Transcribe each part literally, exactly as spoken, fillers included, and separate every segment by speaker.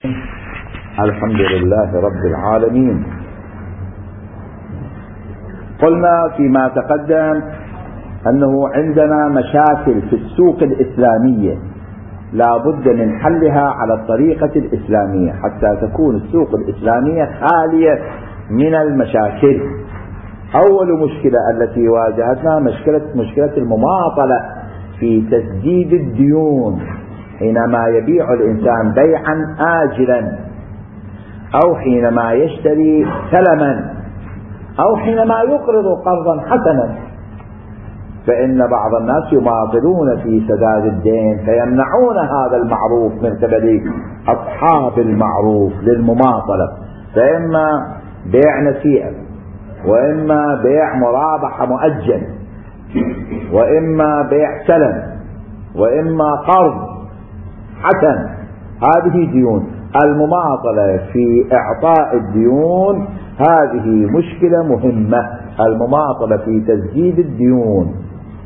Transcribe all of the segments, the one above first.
Speaker 1: الحمد لله رب العالمين. قلنا فيما تقدم أنه عندنا مشاكل في السوق الإسلامية لا بد من حلها على الطريقة الإسلامية حتى تكون السوق الإسلامية خالية من المشاكل. أول مشكلة التي واجهتنا مشكلة مشكلة المماطلة في تسديد الديون، حينما يبيع الإنسان بيعا آجلا، أو حينما يشتري سلما، أو حينما يقرض قرضا حسنا، فإن بعض الناس يماطلون في سداد الدين فيمنعون هذا المعروف من قبل أصحاب المعروف للمماطلة، فإما بيع نسيئة، وإما بيع مرابحة مؤجل، وإما بيع سلم، وإما قرض حسن. هذه ديون. المماطلة في إعطاء الديون هذه مشكلة مهمة، المماطلة في تسديد الديون.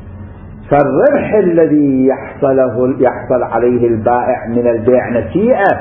Speaker 1: فالربح الذي يحصله يحصل عليه البائع من البيع نسيئة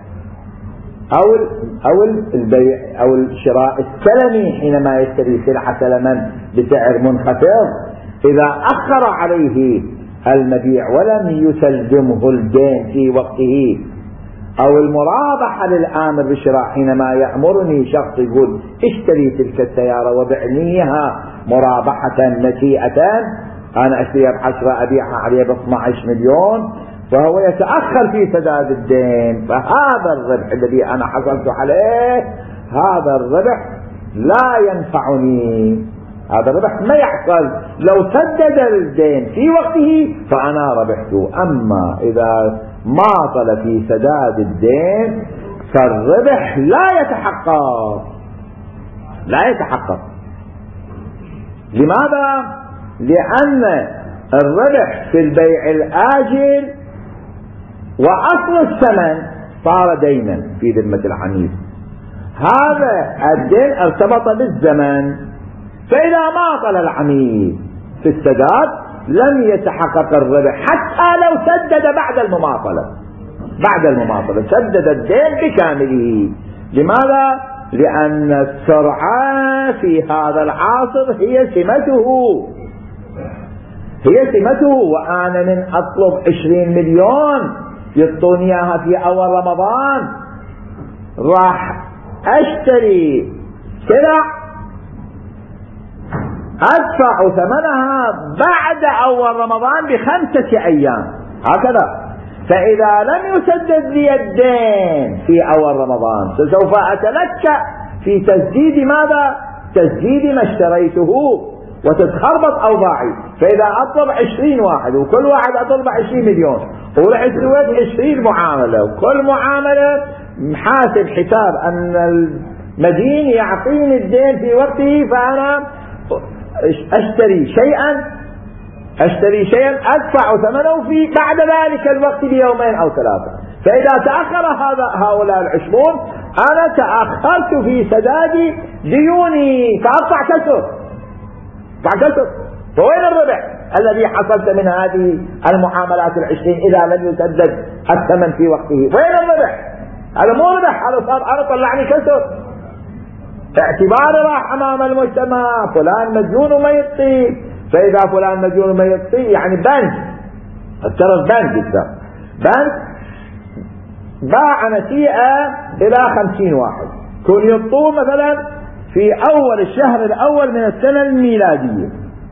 Speaker 1: أو أو البيع أو الشراء السلمي، حينما يشتري سلعة سلما بسعر منخفض، إذا أخر عليه المبيع ولم يسلمه الدين في وقته، أو المرابحة للآمر بالشراء، حينما يأمرني شخص يقول اشتري تلك السيارة وبعنيها مرابحة نسيئة، أنا أشتريها بعشرة أبيعها عليها باثنى عشر مليون، فهو يتأخر في سداد الدين، فهذا الربح الذي أنا حصلت عليه هذا الربح لا ينفعني، هذا الربح ما يحصل. لو سدد الدين في وقته فأنا ربحت، أما إذا ماطل في سداد الدين فالربح لا يتحقق لا يتحقق لماذا؟ لأن الربح في البيع الآجل وأصل الثمن صار دينا في ذمة العميل، هذا الدين ارتبط بالزمن، فإذا ماطل العميل في السداد لم يتحقق الربح حتى لو سدد بعد المماطلة بعد المماطلة سدد الدين بكامله. لماذا؟ لأن السرعة في هذا العصر هي سمته هي سمته وأنا من أطلب عشرين مليون يعطوني إياها في أول رمضان، راح أشتري سلع أدفع ثمنها بعد أول رمضان بخمسة أيام هكذا. فإذا لم يسدد لي الدين في أول رمضان فسوف أتلكأ في تسديد ماذا؟ تسديد ما اشتريته وتتخربط أوضاعي. فإذا أطلب عشرين واحد وكل واحد أطلب عشرين مليون ورحت سويت عشرين معاملة، وكل معاملة محاسب حساب أن المدين يعطيني الدين في وقته، فأنا أشتري شيئا أشتري شيئا أدفع ثمنه في بعد ذلك الوقت بيومين أو ثلاثة. فإذا تأخر هذا هؤلاء العشرون أنا تأخرت في سداد ديوني فأقطع كسر كسر فوين الربح الذي حصلت من هذه المعاملات العشرين إذا لم يسدد الثمن في وقته؟ وين الربح؟ هذا مو ربح، هذا صار أنا طلعني كسر. اعتباري راح أمام المجتمع فلان مجنون وما يطيب، فإذا فلان مجنون وما يطيب يعني بنك الترف بنك بنك باع نسيئة إلى خمسين واحد، كل يطوه مثلا في أول الشهر الأول من السنة الميلادية.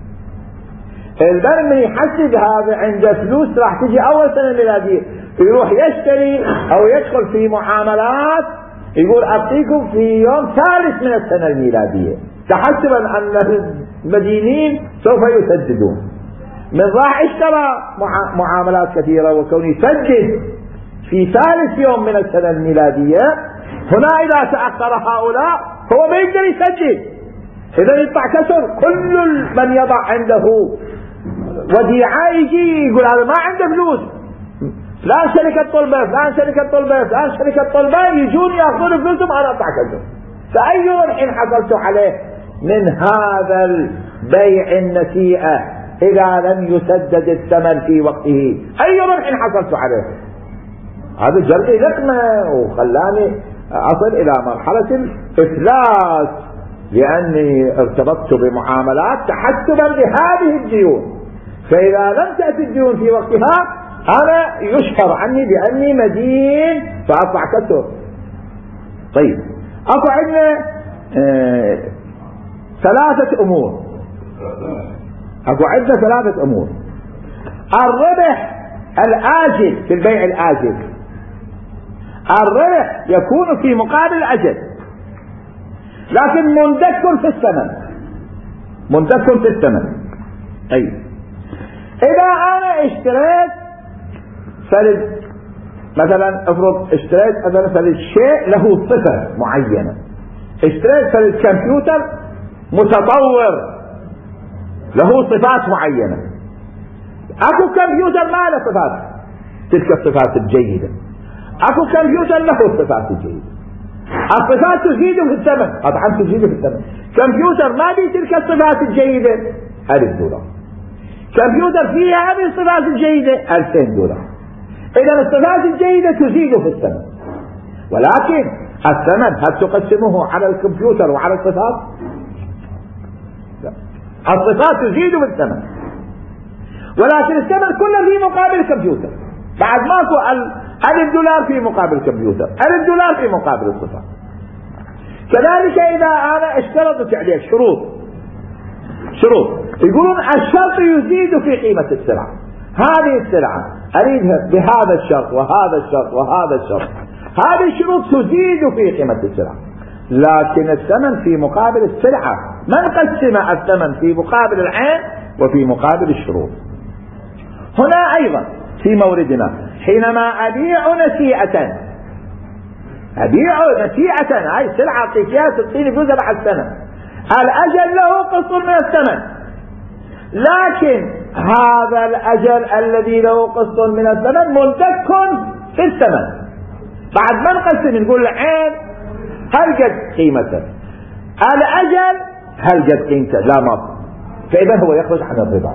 Speaker 1: البنك من يحسب هذا عنده فلوس راح تجي أول سنة ميلادية، يروح يشتري أو يدخل في معاملات يقول أعطيكم في يوم ثالث من السنة الميلادية، تحسبا أن المدينين سوف يسددون. من راح اشترى معاملات كثيرة وكون يسدد في ثالث يوم من السنة الميلادية، هنا إذا تأخر هؤلاء هو ما يقدر يسدد، إذا يطلع كسر. كل من يضع عنده وديعة يجي يقول هذا ما عنده فلوس، فلان شركة طلبة فلان شركة طلبة فلان شركة طلبة يجون يأخذون فلوسهم، أنا أطلع كسر. فأي ربح حصلت عليه من هذا البيع النسيئة إذا لم يسدد الثمن في وقته؟ أي ربح حصلت عليه؟ هذا جرني لقمة وخلاني أصل إلى مرحلة الإفلاس، لأني ارتبطت بمعاملات تحسبا لهذه الديون. فإذا لم تأتي الديون في وقتها أنا يشهر عني بأني مدين فأطلع كسر. طيب أكو عندنا آه ثلاثة أمور، أكو عندنا ثلاثة أمور. الربح الآجل في البيع الآجل، الربح يكون في مقابل الأجل لكن مندك في الثمن، مندك في الثمن. طيب إذا أنا اشتريت فلد مثلا، افرض اشتريت مثلا فلد شيء له صفة معينة، اشتريت فلد كمبيوتر متطور له صفات معينة، اكو كمبيوتر ما له صفات تلك الصفات الجيدة، اكو كمبيوتر له الصفات الجيدة، الصفات تزيد في الثمن، طبعا تزيد في الثمن. كمبيوتر ما به تلك الصفات الجيدة ألف دولار، كمبيوتر فيها هذه الصفات الجيدة ألفين دولار. إذا الصفات الجيدة تزيد في الثمن، ولكن الثمن هل تقسمه على الكمبيوتر وعلى الصفات؟ لا، الصفات تزيد في الثمن، ولكن الثمن كله في مقابل الكمبيوتر. بعد ماكو ألف دولار في مقابل الكمبيوتر، ألف دولار في مقابل الصفات. كذلك إذا أنا اشترطت عليه شروط، شروط يقولون الشرط يزيد في قيمة السلعة، هذه السلعة أريدها بهذا الشرط وهذا الشرط وهذا الشرط، هذه الشروط تزيد في قيمة السلعة، لكن الثمن في مقابل السلعة. من قسم الثمن في مقابل العين وفي مقابل الشروط. هنا أيضا في موردنا حينما أبيع نسيئة، أبيع نسيئة، هاي سلعة أعطيك إياها تعطيني فلوسها بعد سنة، الأجل له قسط من الثمن، لكن هذا الأجل الذي له قسط من الثمن مندك في الثمن. بعد ما نقسم نقول العين هل قد قيمته، الأجل هل قد قيمته، لا ما، فإذا هو يخرج عن الربا.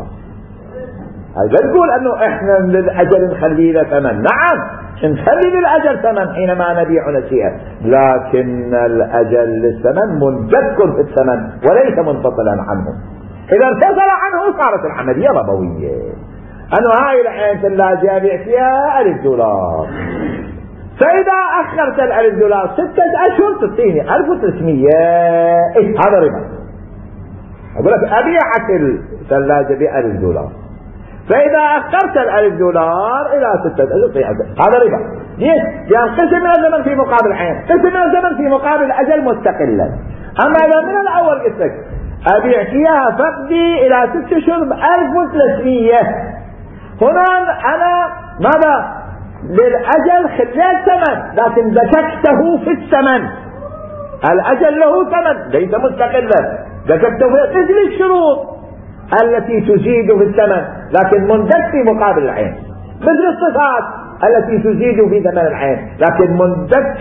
Speaker 1: هذا تقول أنه إحنا للأجل نخلي له ثمن، نعم نخلي للأجل ثمن حينما نبيع نسيئة، لكن الأجل للثمن مندك في الثمن وليس منفصلا عنه. إذا انفصل عنه صارت العملية ربوية. أنه هاي العين ثلاجة أبيع فيها ألف دولار، فإذا أخرت الألف دولار ستة أشهر تعطيني ألف وثلاثمية، إيه هذا ربا. أقول لك أبيعك الثلاجة بألف دولار، فإذا أخرت الألف دولار إلى ستة أشهر هذا ربا. ليش؟ لأن قسم من الزمن في مقابل عين، قسم من الزمن في مقابل أجل مستقلا. أما إذا من الأول قلت لك أبيع فيها فقدي إلى ست أشهر بألف وثلاثمية، هنا أنا ماذا؟ للأجل خليت ثمن، لكن ذكرته في الثمن، الأجل له ثمن ليس مستقلا، ذكرته في مثل الشروط التي تزيد في الثمن لكن مندك في مقابل العين، مثل الصفات التي تزيد في ثمن العين لكن مندك،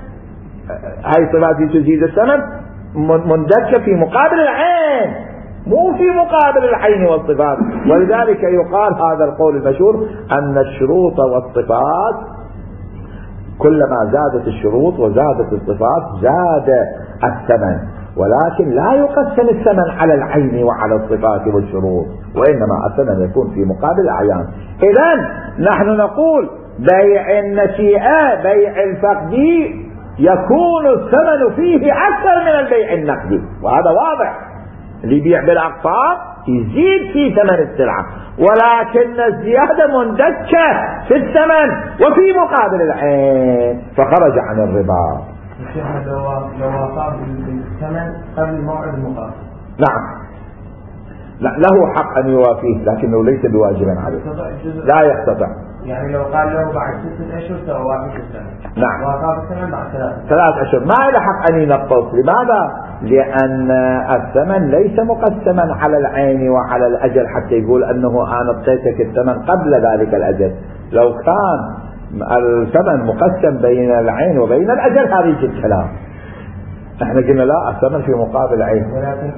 Speaker 1: هاي الصفات تزيد الثمن مندك في مقابل العين مو في مقابل العين والصفات. ولذلك يقال هذا القول المشهور أن الشروط والصفات كلما زادت الشروط وزادت الصفات زاد الثمن، ولكن لا يقسم الثمن على العين وعلى الصفات والشروط، وإنما الثمن يكون في مقابل الأعيان. إذن نحن نقول بيع النسيئة بيع الفقدي يكون الثمن فيه أكثر من البيع النقدي، وهذا واضح. اللي يبيع بالأقساط يزيد في ثمن السلعة، ولكن الزيادة مندكة في الثمن وفي مقابل العين فخرج عن الربا.
Speaker 2: لو وافق بالثمن قبل موعد المقابل
Speaker 1: نعم لا له حق أن يوافيه، لكنه ليس بواجب عليه، لا يستطيع.
Speaker 2: يعني لو قال له بعد ستة أشهر سأوافق الثمن،
Speaker 1: نعم
Speaker 2: وافق الثمن بعد ثلاث
Speaker 1: ثلاث أشهر ما له حق أن ينقص. لماذا؟ لأن الثمن ليس مقسما على العين وعلى الأجل حتى يقول أنه أنا أعطيتك الثمن قبل ذلك الأجل. لو كان الثمن مقسم بين العين وبين الأجل هذا يجي الكلام. احنا قلنا لا، الثمن في مقابل العين،
Speaker 2: ولكن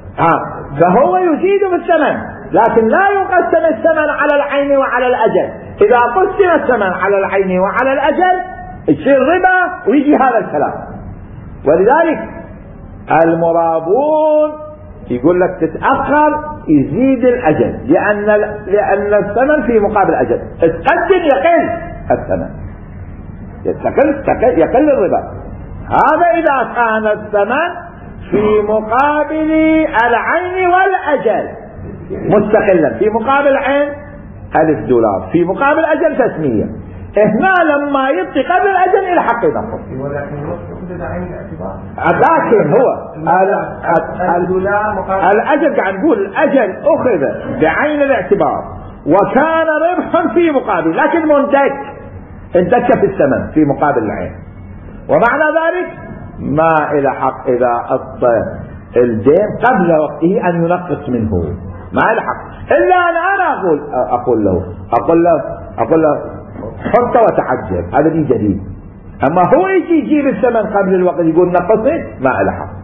Speaker 1: آه. فهو يزيد بالثمن لكن لا يقسم الثمن على العين وعلى الأجل، إذا قسم الثمن على العين وعلى الأجل يصير ربا ويجي هذا الكلام. ولذلك المرابون يقول لك تتأخر يزيد الأجل، لأن لأن الثمن في مقابل الأجل، تقدم يقل الثمن، يقل يقل الربا. هذا إذا كان الثمن في مقابل العين والأجل مستقلا، في مقابل العين ألف دولار، في مقابل الأجل تسمية. هنا لما يبقي قبل الأجل إلى حق ينقص. لكن هو الأجل قاعد نقول الأجل أخذ بعين الاعتبار وكان ربحا في مقابل، لكن مندك اندك في الثمن في مقابل العين، ومعنى ذلك ما إلى حق إذا أصل الدين قبل وقته أن ينقص منه، ما إلى حق. إلا أن أنا أقول أقول له أقول له أقول له حط وتعجل، هذا دي جديد. أما هو يجي يجيب الثمن قبل الوقت يقول نقصه، ما إلى حق.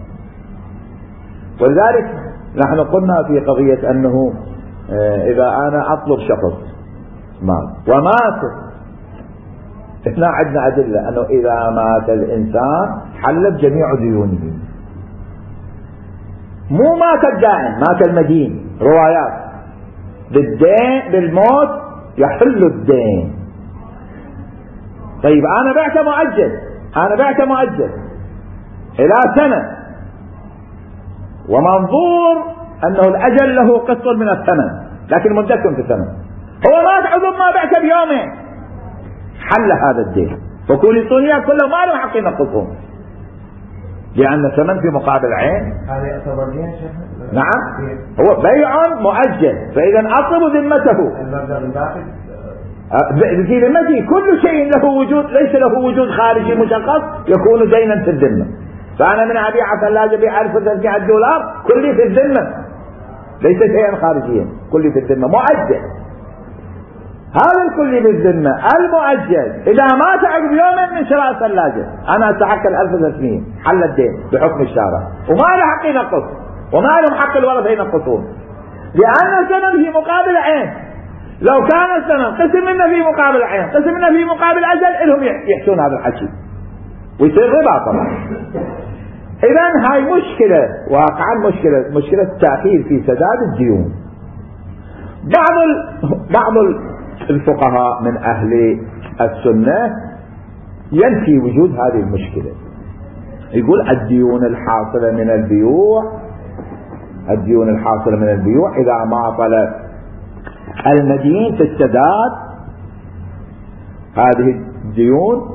Speaker 1: ولذلك نحن قلنا في قضية أنه إذا أنا أطلب شخص مال ومات، احنا عندنا أدلة أنه إذا مات الإنسان حلت جميع ديونه، مو مات الدائن، مات المدين. روايات بالدين بالموت يحل الدين. طيب أنا بعت مؤجل، أنا بعت مؤجل إلى سنة، ومنظور أنه الأجل له قسط من الثمن لكن مدة في الثمن، هو مات عقب ما بعت بيومين، حل هذا الدين، فكل الدنيا كله ما له حق ينقصهم، لأن الثمن في مقابل عين.
Speaker 2: هذا يعتبر دين شيخ؟
Speaker 1: نعم، هو بيع مؤجل، فإذا أطلب ذمته.
Speaker 2: المبلغ الباقي
Speaker 1: في ذمته كل شيء له وجود، ليس له وجود خارجي مشخص يكون دينا في الذمة. فأنا من أبيع ثلاجة بألف وثلاثمائة دولار كلي في الذمة، ليس شيئا خارجيا، كلي في الذمة مؤجل. هذا الكلي بالذمة المؤجل إذا مات عقب يوم من شراء ثلاجة أنا أستحق الألف وثلاثمائة، حل الدين بحكم الشارع، وما له حق ينقص، وما لهم حق الورثة ينقصون، لأن الثمن في مقابل عين. لو كان الثمن قسم منه في مقابل عين، قسم منه في مقابل أجل، لهم يحسون هذا الحكي ويصير ربا طبعا. إذن هاي مشكلة واقعا، مشكلة مشكلة التأخير في سداد الديون. بعض بعض الفقهاء من أهل السنة ينفي وجود هذه المشكلة، يقول الديون الحاصلة من البيوع، الديون الحاصلة من البيوع إذا ما طلب المدين في السداد هذه الديون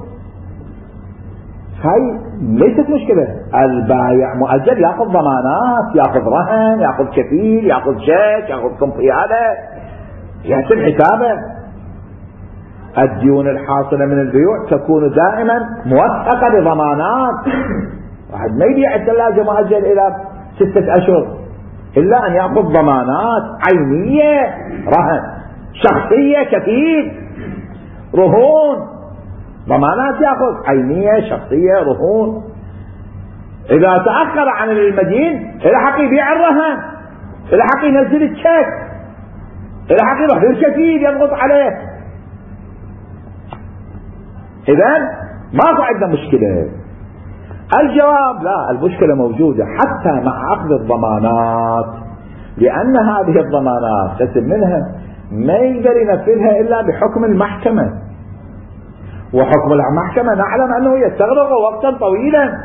Speaker 1: هاي ليست مشكلة. البايع مؤجل يأخذ ضمانات، يأخذ رهن، يأخذ كفيل، يأخذ شيك، يأخذ قنطيالة، يحسب حسابه. الديون الحاصلة من البيوع تكون دائما موثقة بضمانات. واحد ما يبيع الثلاجة مؤجل إلى ستة أشهر إلا أن يأخذ ضمانات عينية، رهن، شخصية، كفيل، رهون، ضمانات يأخذ عينية، شخصية، رهون. إذا تأخر عن المدين إلى حق يبيع الرهن، إلى حق ينزل الشيك، إلى حق يروح للكفيل يضغط عليه. إذن ماكو عندنا مشكلة. الجواب لا، المشكلة موجودة حتى مع أخذ الضمانات، لأن هذه الضمانات قسم منها ما يقدر ينفذها إلا بحكم المحكمة، وحكم المحكمة نعلم أنه يستغرق وقتا طويلا.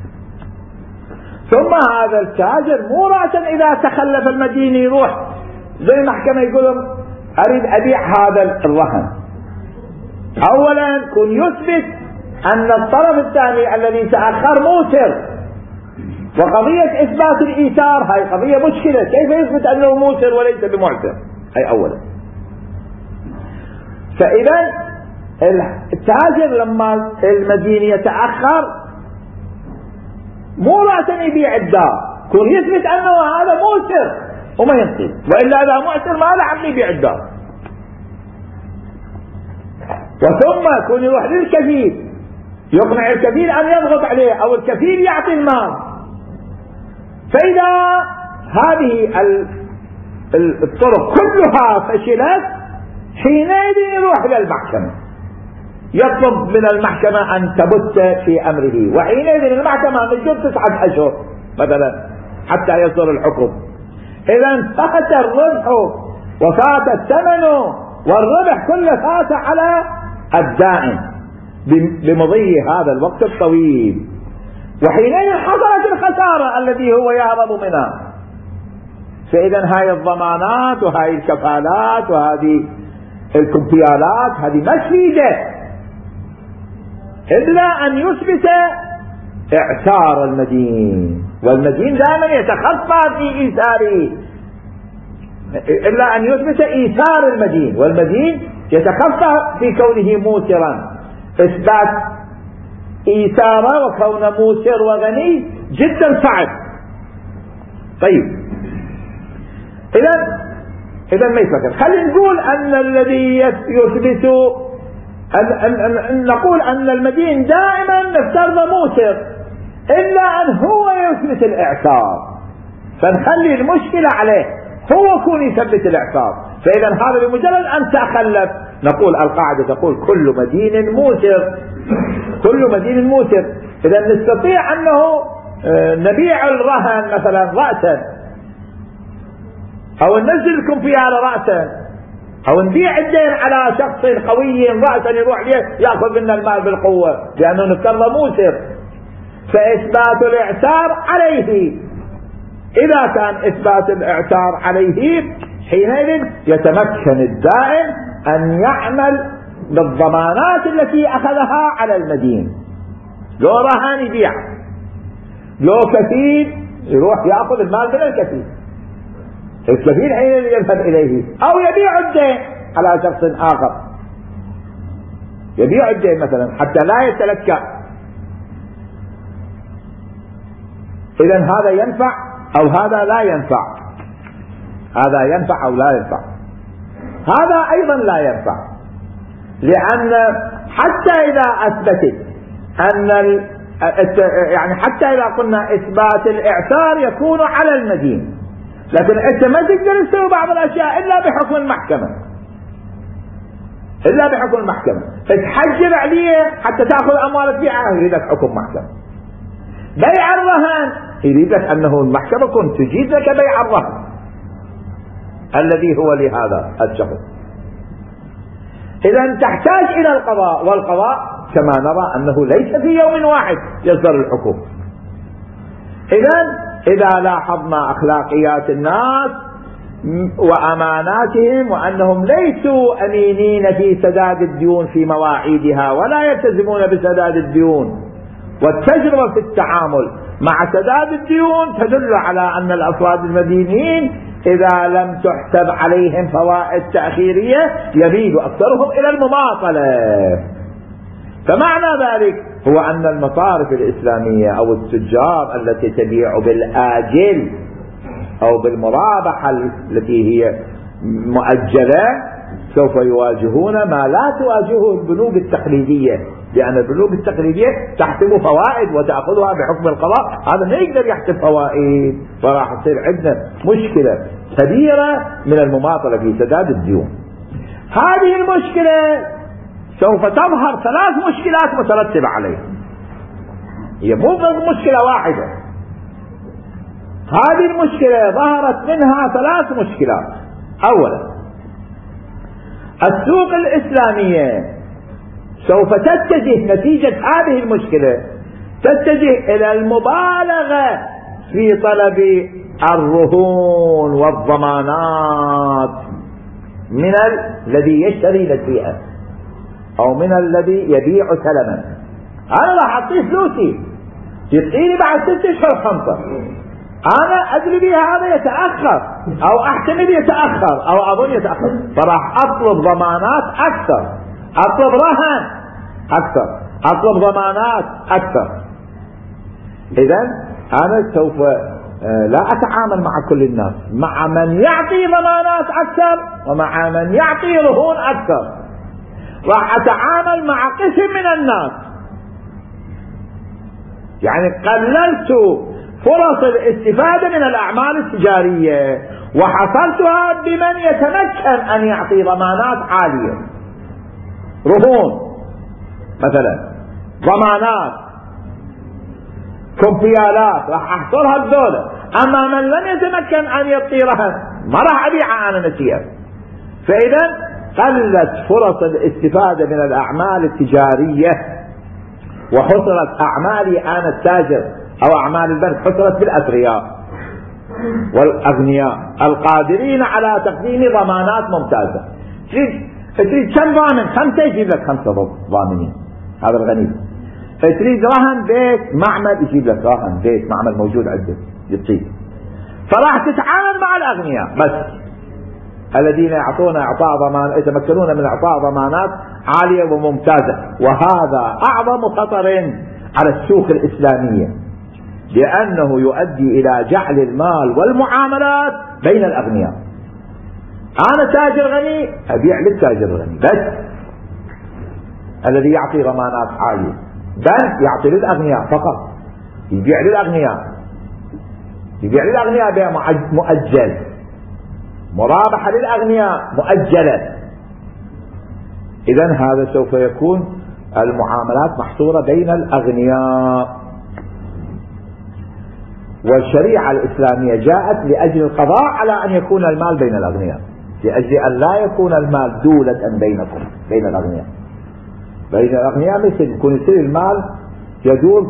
Speaker 1: ثم هذا التاجر مو رأسا إذا تخلف المدين يروح زي المحكمة يقولون أريد أبيع هذا الرهن. أولا كن يثبت أن الطرف الثاني الذي تأخر موسر، وقضية إثبات الإيثار هاي قضية مشكلة، كيف يثبت أنه موسر وليس بمعتر؟ هاي أولا. فإذا التاجر لما المدين يتأخر مو رأسا يبيع الدار، كن يثبت أنه هذا موسر وما ينطي، وإلا هذا معسر ما له حق يبيع الدار. وثم كن يروح للكفيل يقنع الكفيل أن يضغط عليه، أو الكفيل يعطي المال. فإذا هذه الطرق كلها فشلت حينئذ يروح إلى المحكمة يطلب من المحكمة أن تبت في أمره، وحينئذ المحكمة مجرد تسعة أشهر مثلا حتى يصدر الحكم. إذا فات الربح وفات الثمن والربح كله فات على الدائن بمضي هذا الوقت الطويل، وحينئذ حصلت الخسارة الذي هو يهرب منها. فإذا هاي الضمانات وهاي الكفالات وهذه الكمبيالات هذه مفيدة إلا أن يثبت إعسار المدين، والمدين دائما يتخفى في إيثاره، إلا أن يثبت إيثار المدين، والمدين يتخفى في كونه موسرا. إثبات إيثاره وكونه موسر وغني جدا صعب. طيب إذا إذا ما يفكر. خلينا نقول أن الذي يثبت أن, أن, أن نقول أن المدين دائما نفترض موسر إلا أن هو يثبت الإعسار، فنخلي المشكلة عليه هو يكون يثبت الإعسار. فإذا هذا بمجرد أن تخلف نقول القاعدة تقول كل مدين موسر، كل مدين موسر. إذا نستطيع أنه نبيع الرهن مثلا رأسا، أو ننزل الكمبيالة رأسا، أو نبيع الدين على شخص قوي رأسا يروح يأخذ منا المال بالقوة لأنه نفترض موسر. فإثبات الإعسار عليه، إذا كان إثبات الإعسار عليه حينئذ يتمكن الدائن أن يعمل بالضمانات التي أخذها على المدين. لو رهان يبيع، لو كفيل يروح يأخذ المال من الكفيل، الكفيل حينئذ يذهب إليه، أو يبيع الدين على شخص آخر، يبيع الدين مثلا حتى لا يتلكأ. إذن هذا ينفع أو هذا لا ينفع، هذا ينفع أو لا ينفع. هذا أيضا لا ينفع، لأن حتى إذا أثبتت أن يعني حتى إذا قلنا إثبات الإعسار يكون على المدين، لكن أنت ما تقدر تسوي بعض الأشياء إلا بحكم المحكمة، إلا بحكم المحكمة. تحجر عليه حتى تأخذ أموالك بيعها يريدك حكم محكمة. بيع الرهان يريدك أنه المحكمة كنت تجيز لك بيع الرهن الذي هو لهذا الشخص. إذا تحتاج إلى القضاء، والقضاء كما نرى أنه ليس في يوم واحد يصدر الحكم. إذا إذا لاحظنا أخلاقيات الناس وأماناتهم وأنهم ليسوا أمينين في سداد الديون في مواعيدها ولا يلتزمون بسداد الديون، والتجربة في التعامل مع سداد الديون تدل على أن الأفراد المدينين إذا لم تحسب عليهم فوائد تأخيرية يميل أكثرهم إلى المماطلة. فمعنى ذلك هو أن المصارف الإسلامية أو التجار التي تبيع بالآجل أو بالمرابحة التي هي مؤجلة سوف يواجهون ما لا تواجهه البنوك التقليدية، لأن البنوك التقليدية تحسب فوائد وتأخذها بحكم القضاء، هذا ما يقدر يحسب فوائد، فراح تصير عندنا مشكلة كبيرة من المماطلة في سداد الديون. هذه المشكلة سوف تظهر ثلاث مشكلات مترتبة عليها، هي مو مشكلة واحدة. هذه المشكلة ظهرت منها ثلاث مشكلات. أولا، السوق الإسلامية سوف تتجه نتيجة هذه المشكلة تتجه إلى المبالغة في طلب الرهون والضمانات من الذي يشتري نسيئة أو من الذي يبيع سلما. أنا راح أعطيه فلوسي يعطيني بعد ست أشهر خمسة، أنا أدري بها هذا يتأخر أو أحتمل يتأخر أو أظن يتأخر، فراح أطلب ضمانات أكثر، أطلب رهن أكثر، أطلب ضمانات أكثر. إذن أنا سوف لا أتعامل مع كل الناس، مع من يعطي ضمانات أكثر ومع من يعطي رهون أكثر راح أتعامل مع قسم من الناس، يعني قللت فرص الاستفادة من الأعمال التجارية وحصلتها بمن يتمكن أن يعطي ضمانات عالية، رهون مثلا، ضمانات، كمبيالات، راح أحصلها بذولا. أما من لم يتمكن أن يعطي رهن ما راح أبيعها أنا نسيئة. فإذا قلت فرص الاستفادة من الأعمال التجارية، وحصلت أعمالي أنا التاجر أو أعمال البنك حصلت بالأثرياء والأغنياء القادرين على تقديم ضمانات ممتازة. تريد تريد كم ضامن؟ خمسة، يجيب لك خمسة ضامنين، هذا الغني. تريد رهن بيت معمل، يجيب لك رهن بيت معمل موجود عنده يعطيك. فراح تتعامل مع الأغنياء بس الذين يعطون إعطاء ضمان، يتمكنون من إعطاء ضمانات عالية وممتازة. وهذا أعظم خطر على السوق الإسلامية، لأنه يؤدي إلى جعل المال والمعاملات بين الأغنياء. أنا تاجر غني أبيع للتاجر الغني بس الذي يعطي ضمانات عالية، بنك يعطي للأغنياء فقط، يبيع للأغنياء، يبيع للأغنياء بيع مؤجل، مرابحة للأغنياء مؤجلة. إذن هذا سوف يكون المعاملات محصورة بين الأغنياء. والشريعة الإسلامية جاءت لأجل القضاء على أن يكون المال بين الأغنياء، لأجل أن لا يكون المال دولة بينكم بين الأغنياء. بين الأغنياء مثل يكون يصير المال يدور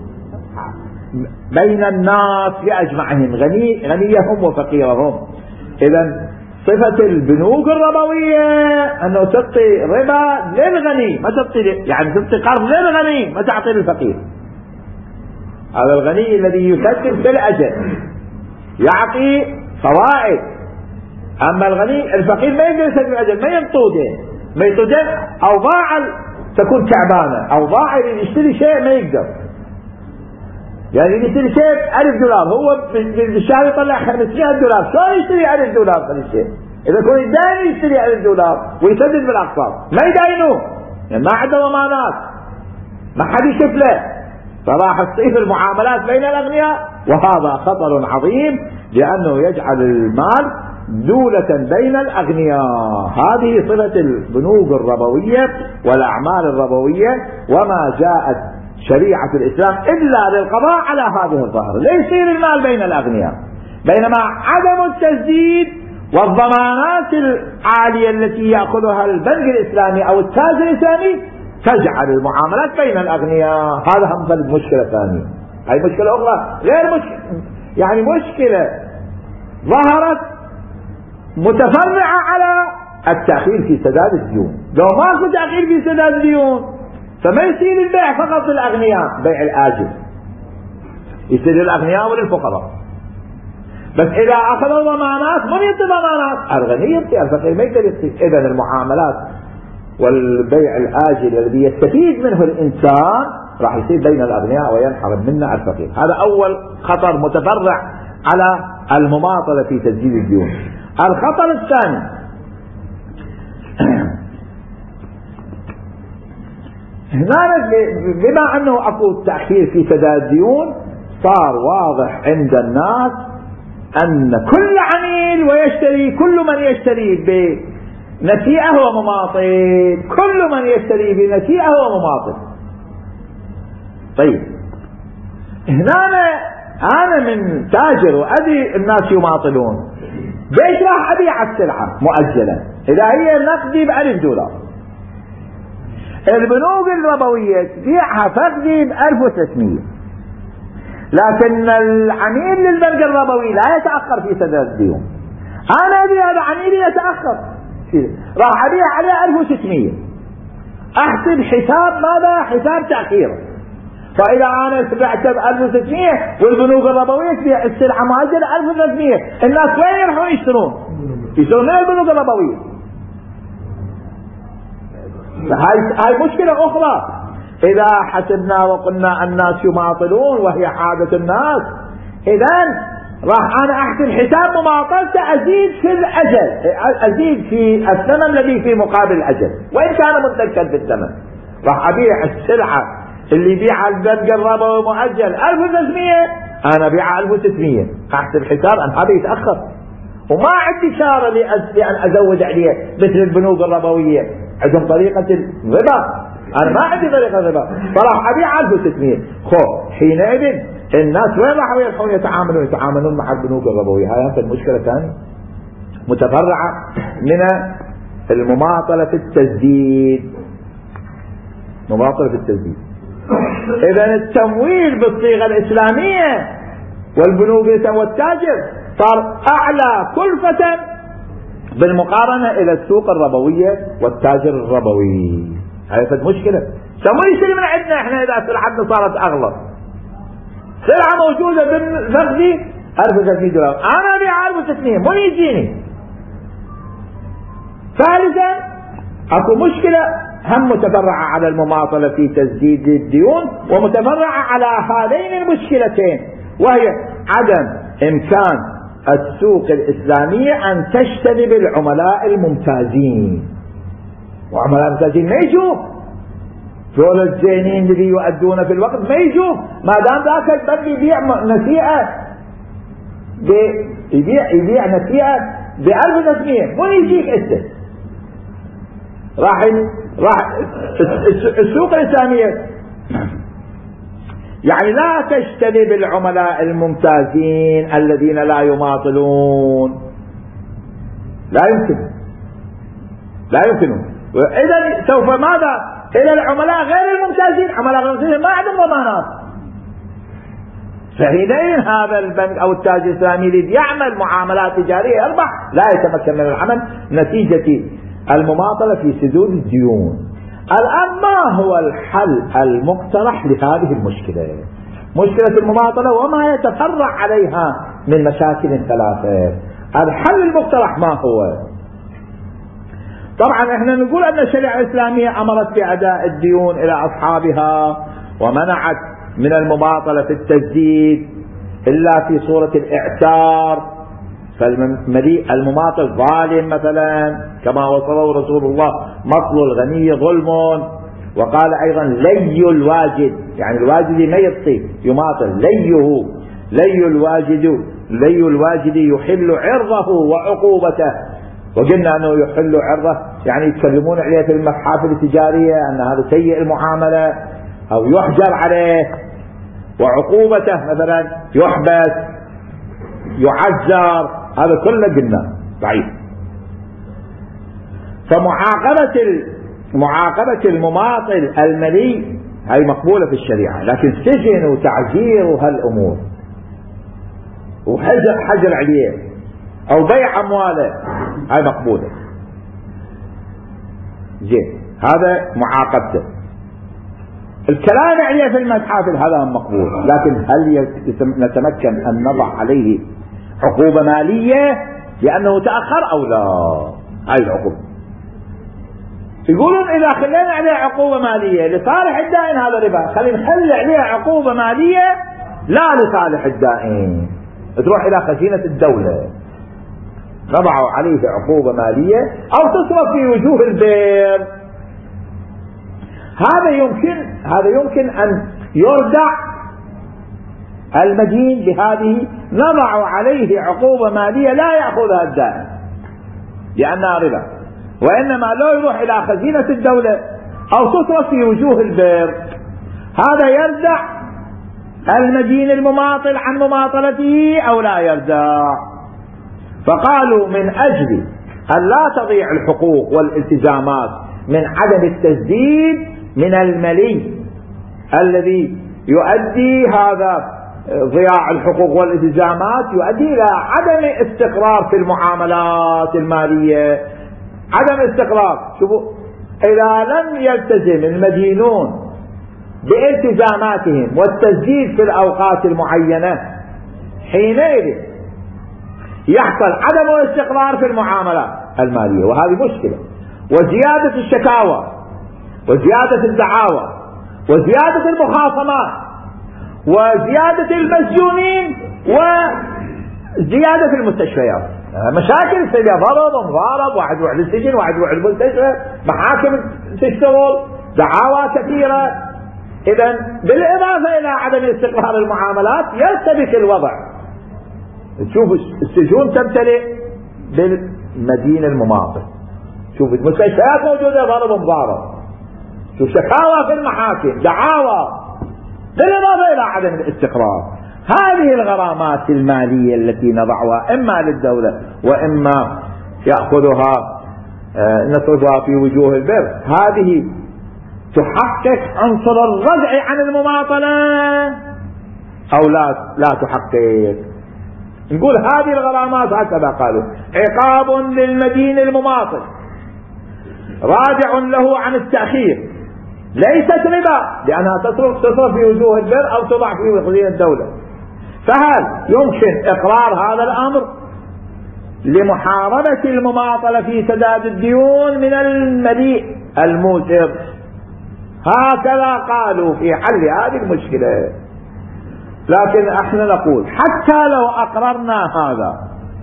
Speaker 1: بين الناس بأجمعهم، غني غنيهم وفقيرهم. إذن صفة البنوك الربوية أنه تعطي ربا للغني، ما تعطي، يعني تعطي قرض للغني ما تعطي للفقير. هذا الغني الذي يسدد في الأجل يعطي فوائد، أما الغني الفقير ما يقدر يسدد الأجل، ما ينطوده ما ينطوده أوضاع تكون تعبانة، أوضاع يشتري شيء ما يقدر، يعني يشتري شيء ألف دولار، هو بالشهر يطلع خمسمائة دولار، شلون يشتري ألف دولار هذا الشيء؟ إذا كان يداين يشتري ألف دولار ويسدد بالأقساط ما يداينوه، يعني ما عنده ضمانات، ما حد يشوف له، فراح تصير المعاملات بين الأغنياء، وهذا خطر عظيم لأنه يجعل المال دولة بين الأغنياء. هذه صفة البنوك الربوية والأعمال الربوية، وما جاءت شريعة الإسلام إلا للقضاء على هذه الظاهرة، ليصير المال بين الأغنياء. بينما عدم التسديد والضمانات العالية التي يأخذها البنك الإسلامي أو التاجر الإسلامي تجعل المعاملات بين الأغنياء. هذا هم مشكلة ثانية، هي مشكلة أخرى غير مشكلة، يعني مشكلة ظهرت متفرعة على التأخير في سداد الديون. لو ماكو تأخير في سداد الديون فما يصير البيع فقط للأغنياء، بيع الآجل يصير للأغنياء وللفقراء. بس إذا أخذوا ضمانات من يعطي ضمانات؟ الغني يعطي، الفقير ما يقدر يعطي. إذا المعاملات والبيع الآجل الذي يستفيد منه الإنسان راح يصير بين الأغنياء وينحرم منا الفقير. هذا أول خطر متفرع على المماطلة في تسديد الديون. الخطر الثاني هنا بما أنه أكو تأخير في سداد الديون صار واضح عند الناس أن كل عميل ويشتري، كل من يشتري بنسيئة هو مماطل، كل من يشتري بنسيئة هو مماطل. طيب هنا أنا من تاجر وأدري الناس يماطلون، ليش راح أبيع السلعة مؤجلة إذا هي نقدي بألف دولار؟ البنوك الربوية تبيعها فقدي بألف وثلاثمية، لكن العميل للبنك الربوي لا يتأخر في سداد الديون. أنا أبي هذا عميلي يتأخر، راح أبيع عليه ألف وستمية، أحسب حساب ماذا؟ حساب تأخير. فإذا أنا بعت بألف وستمية والبنوك الربوية تبيع السلعة مؤجلة ألف وثلاثمية، الناس وين يروحون يشترون؟ يشترون من البنوك الربوية. هاي هاي مشكلة أخرى. إذا حسبنا وقلنا الناس يماطلون وهي عادة الناس، إذن راح أنا أحسب حساب مماطلته، أزيد في الأجل، أزيد في الثمن الذي في مقابل الأجل وإن كان متأكد بالثمن. راح أبيع السلعة اللي يبيعها البنك الربوي مؤجل ألف وثلاثمية، أنا أبيعها ألف وستمية، أحسب حساب أن هذا يتأخر وما عندي شارة لأن أزود عليه مثل البنوك الربوية، عندهم طريقة الربا، أنا ما عندي طريقة الربا، فراح أبيع ألف وستمية. خو حينئذ الناس وين راحوا يروحون يتعاملون؟ يتعاملون مع البنوك الربوية. هذه المشكلة ثانية متفرعة من المماطلة في التسديد، مماطلة في التسديد. إذا التمويل بالصيغة الإسلامية والبنوك والتاجر صار أعلى كلفة بالمقارنة إلى السوق الربوية والتاجر الربوي. هذه مشكلة. سمو يشتري من عندنا احنا إذا سلعتنا صارت أغلى، سلعة موجودة بالفخذي ألف وثلاثمية دولار، أنا أبيع ألف وستمية، مو يجيني. ثالثا أكو مشكلة هم متفرعة على المماطلة في تسديد الديون، ومتفرعة على هذين المشكلتين، وهي عدم إمكان السوق الإسلامية أن تجتذب العملاء الممتازين. وعملاء الممتازين ما يشوف دول الزينين الذي يؤدون في الوقت، ما يشوف ما دام ذاك البنك يبيع نسيئة يبيع يبيع نسيئة بألف وثلاثمية، مو يجيك أنت راح راح السوق الإسلامية يعني لا تجتذب العملاء الممتازين الذين لا يماطلون، لا يمكن لا يمكنون. وإذا سوف ماذا إلى العملاء غير الممتازين؟ عملاء غير الممتازين ما عندهم ضمانات، فحينئذ هذا البنك أو التاجر الإسلامي الذي يعمل معاملات تجارية يربح لا يتمكن من العمل نتيجة المماطلة في سدود الديون. الآن ما هو الحل المقترح لهذه المشكلة؟ مشكلة المماطلة وما يتفرع عليها من مشاكل ثلاثة. الحل المقترح ما هو؟ طبعا احنا نقول ان الشريعة الإسلامية امرت بأداء الديون الى اصحابها ومنعت من المماطلة في التسديد الا في صورة الاعتار، فالمليء المماطل ظالم مثلا كما وصفه رسول الله مطل الغني ظلم، وقال ايضا لي الواجد، يعني الواجد ما يطي يماطل، ليه لي الواجد لي الواجد يحل عرضه وعقوبته. وقلنا انه يحل عرضه يعني يتكلمون عليه في المحافل التجارية ان هذا سيء المعاملة او يحجر عليه، وعقوبته مثلا يحبس يعذر، هذا كله قلنا ضعيف. فمعاقبة معاقبة المماطل المليء هي مقبولة في الشريعة، لكن سجن وتعزير وهالأمور وحجر حجر عليه أو بيع أمواله هاي مقبولة. زين هذا معاقبته. الكلام عليه في المحافل هذا مقبول، لكن هل نتمكن أن نضع عليه عقوبة مالية لأنه تأخر أو لا؟ هاي العقوبة يقولون إذا خلينا عليه عقوبة مالية لصالح الدائن هذا ربا، خلينا نخلي عليه عقوبة مالية لا لصالح الدائن، تروح إلى خزينة الدولة، نضع عليه عقوبة مالية أو تصرف في وجوه البير. هذا يمكن هذا يمكن أن يردع المدين بهذه، نضع عليه عقوبة مالية لا يأخذها الدائن لأنها ربا، وإنما لو يروح إلى خزينة الدولة أو تصرف في وجوه البير. هذا يردع المدين المماطل عن مماطلته أو لا يردع. فقالوا من أجل أن لا تضيع الحقوق والالتزامات من عدم التسديد من الملي الذي يؤدي هذا ضياع الحقوق والالتزامات يؤدي إلى عدم استقرار في المعاملات المالية. عدم استقرار، شوفوا إذا لم يلتزم المدينون بالتزاماتهم والتسديد في الأوقات المعينة حينئذ يحصل عدم الاستقرار في المعاملات المالية، وهذه مشكلة. وزيادة الشكاوى وزيادة الدعاوى وزيادة المخاصمات وزيادة المسجونين وزيادة المستشفيات، مشاكل تصير ضرب مضارب، واحد يروح للسجن واحد يروح للمستشفى، محاكم تشتغل، دعاوى كثيرة. إذا بالإضافة إلى عدم استقرار المعاملات يرتبك الوضع، تشوف السجون تمتلئ بالمدين المماطل. شوف المستشفيات موجودة ضرب مضارب، شوف شكاوى في المحاكم، دعاوى، بالإضافة إلى عدم الاستقرار. هذه الغرامات المالية التي نضعها إما للدولة وإما يأخذها نصرفها في وجوه البر، هذه تحقق عنصر الردع عن المماطلة أو لا لا تحقق؟ نقول هذه الغرامات هكذا قالوا: عقاب للمدين المماطل رادع له عن التأخير، ليست ربا لأنها تصرف تصرف في وجوه البر أو تضع في وزير الدولة. فهل يمكن إقرار هذا الأمر لمحاربة المماطلة في سداد الديون من المليء الموسر؟ هكذا قالوا في حل هذه المشكلة. لكن احنا نقول حتى لو أقررنا هذا،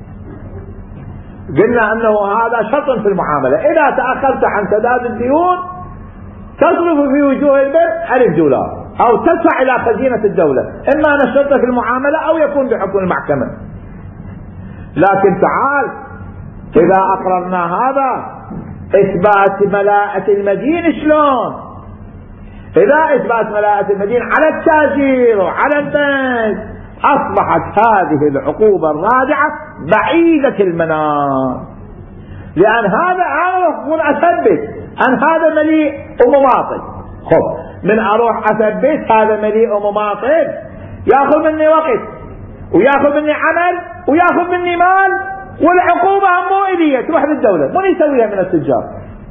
Speaker 1: قلنا أنه هذا شرط في المعاملة، إذا تأخرت عن سداد الديون تصرف في وجوه البر ألف دولار أو تدفع إلى خزينة الدولة، إما نشرط في المعاملة أو يكون بحكم المحكمة. لكن تعال إذا أقررنا هذا، إثبات ملاءة المدين شلون؟ إذا إثبات ملاءة المدين على التاجير وعلى البنك، أصبحت هذه العقوبة الرادعة بعيدة المنال، لأن هذا أنا أقول أثبت أن هذا مليء ومماطل. خب من أروح أثبت هذا مليء ومماطل يأخذ مني وقت ويأخذ مني عمل ويأخذ مني مال، والعقوبة مو إلية تروح للدولة. من يسويها من التجار؟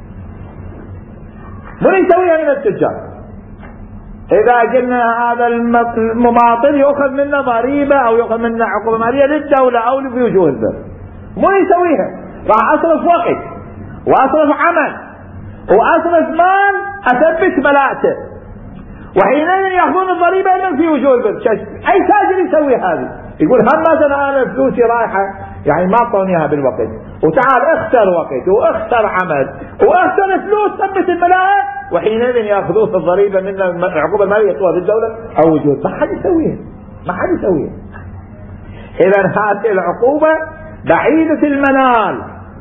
Speaker 1: من يسويها من التجار؟ إذا قلنا هذا المماطل يأخذ منا ضريبة أو يأخذ منا عقوبة مالية للدولة أو في وجوه البر، من يسويها؟ راح أصرف وقت وأصرف عمل وأصرف مال أثبت ملاءته، وحينئذ يأخذون الضريبة من في وجوه البر. أي تاجر يسوي هذه؟ يقول هم مثلا أنا فلوسي رايحة يعني ما أعطونيها بالوقت، وتعال اختر وقت واختر عمل واختر فلوس ثبت الملاءة، وحينئذ يأخذون الضريبة من العقوبة المالية يطوها للدولة أو وجوه. ما حد يسويها، ما حد يسويها. إذا هذه العقوبة بعيدة المنال.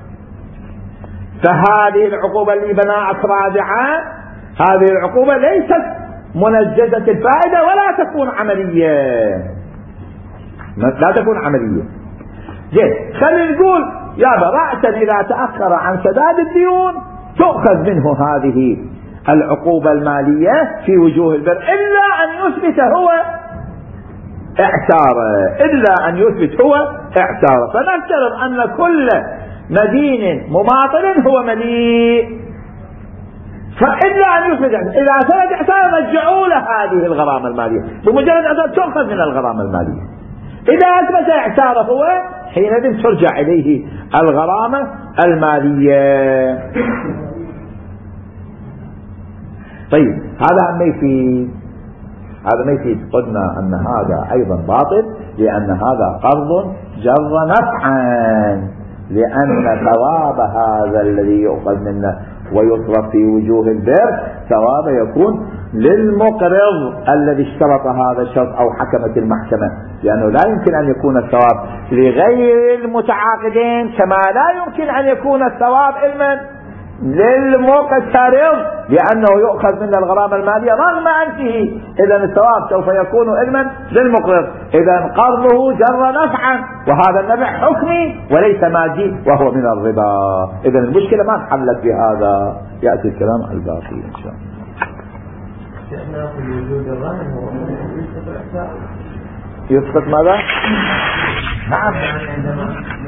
Speaker 1: فهذه العقوبة اللي بناءت رادعة، هذه العقوبة ليست منجزة الفائدة ولا تكون عملية، لا تكون عملية. جيد، خلينا نقول يا رأسا إذا تأخر عن سداد الديون تؤخذ منه هذه العقوبة المالية في وجوه البر، إلا أن يثبت هو اعتاره، إلا أن يثبت هو اعتاره. فنفترض أن كل مدين مماطل هو مليء، فإلا أن يثبت إذا ثبت اعتاره رجعوا له هذه الغرامة المالية، بمجرد أن تؤخذ من الغرامة المالية. إذا أثبت اعتاره هو حينئذ ترجع إليه الغرامة المالية. طيب هذا ما يفيد، هذا ما يفيد. قلنا أن هذا أيضا باطل، لأن هذا قرض جر نفعا، لأن ثواب هذا الذي يؤخذ منه ويصرف في وجوه البر ثواب يكون للمقرض الذي اشترط هذا الشرط أو حكمت المحكمة، لأنه لا يمكن أن يكون الثواب لغير المتعاقدين كما لا يمكن أن يكون الثواب علما للمقترض، لأنه يؤخذ من الغرامة المالية رغم أنفه. إذا الثواب سوف يكون علما للمقرض، إذا قرضه جر نفعا، وهذا النفع حكمي وليس مادي وهو من الربا. إذا المشكلة ما تحلت بهذا، يأتي الكلام على الباقي إن شاء الله.
Speaker 2: احنا في وجود الرهن هو يسقط
Speaker 1: يسقط ماذا؟
Speaker 2: نعم، يعني عندما